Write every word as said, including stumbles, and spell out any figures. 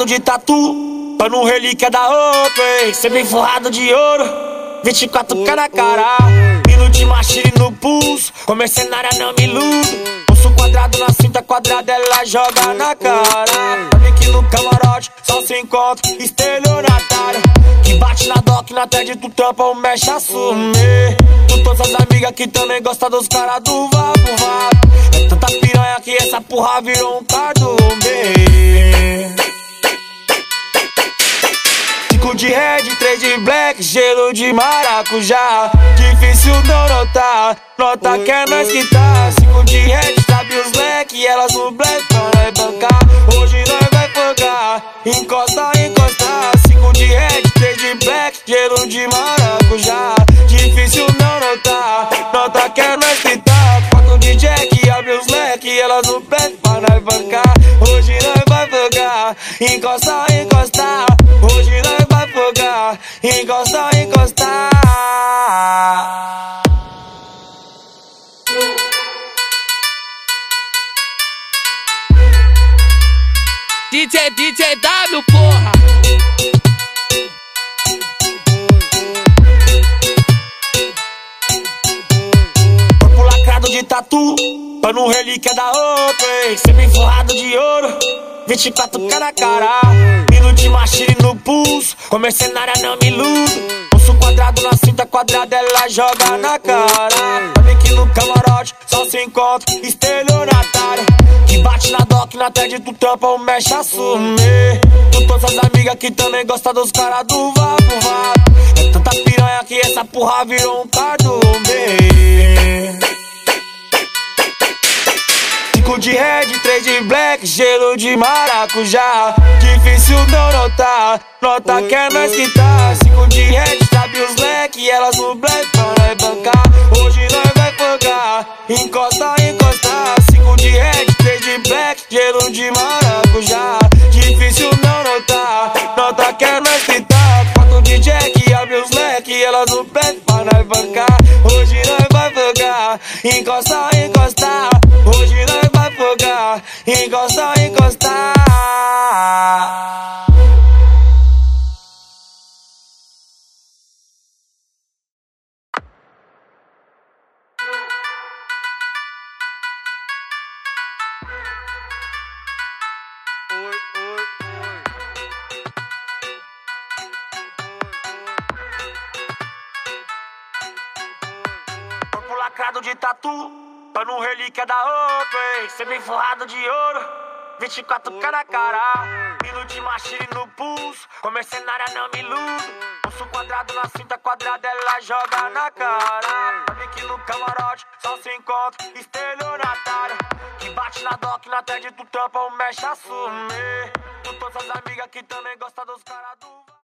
de tatu, pano relíquia da Oakley, sempre forrado de ouro, vinte e quatro K na cara, pino de machine no pulso, com mercenária não me iludo. Pulso quadrado na cinta quadrada, ela joga na cara. Sabe que no camarote só se encontra estelionatário, que bate na doc, na T E D tu tampa ou mexe a sumir. Tu todas as amigas que também gostam dos caras do vapo vapo. É tanta piranha que essa porra virou um cardume. Cinco de red, três de black, gelo de maracujá. Difícil não notar, nota que é nós que tá. Cinco de red, sabe os black, elas no black pra nós bancar. Hoje nós vai pagar, encosta, encosta. Cinco de red, três de black, gelo de maracujá. Difícil não notar, nota que é nós que tá. Quatro de jack, abre os leque, elas no black pra nós bancar. Hoje nós vai pagar, encosta, encosta. Hoje nós vai pagar, encosta, encosta. D J, D J W, porra! Corpo lacrado de tatu, pano relíquia da Oakley, sempre forrado de ouro, vinte e quatro K na cara, pino de machine no pulso, com mercenária não me iludo. Pulso quadrado na cinta quadrada, ela joga na cara. Sabe que no camarote só se encontra estelionatário, que bate na doc, na T E D tu tampa ou mexe a sumir. Tu todas as amigas que também gostam dos caras do vapo vapo. É tanta piranha que essa porra virou um cardume. Cinco de red, três de black, gelo de maracujá. Difícil não notar, nota que é nós que tá. Cinco de red, sabe os black, elas no black pra nós bancar. Hoje nós vai pagar, encosta, encosta. Cinco de red, três de black, gelo de maracujá. Difícil não notar, nota que é nós que tá. Quatro de jack, abre os leque, elas no black pra nós bancar. Hoje nós vai pagar, encosta, encosta. Hoje nós vai pagar, encosta, encosta. Corpo lacrado de tatu, pano relíquia da Oakley, sempre forrado de ouro, vinte e quatro K na cara, pino de machine no pulso, com mercenária não me iludo. Pulso quadrado na cinta quadrada, ela joga na cara. Sabe que no camarote só se encontra estelionatário, que bate na doc, na T E D tu tampa ou mexe a sumir. Tu todas as amigas que também gostam dos caras do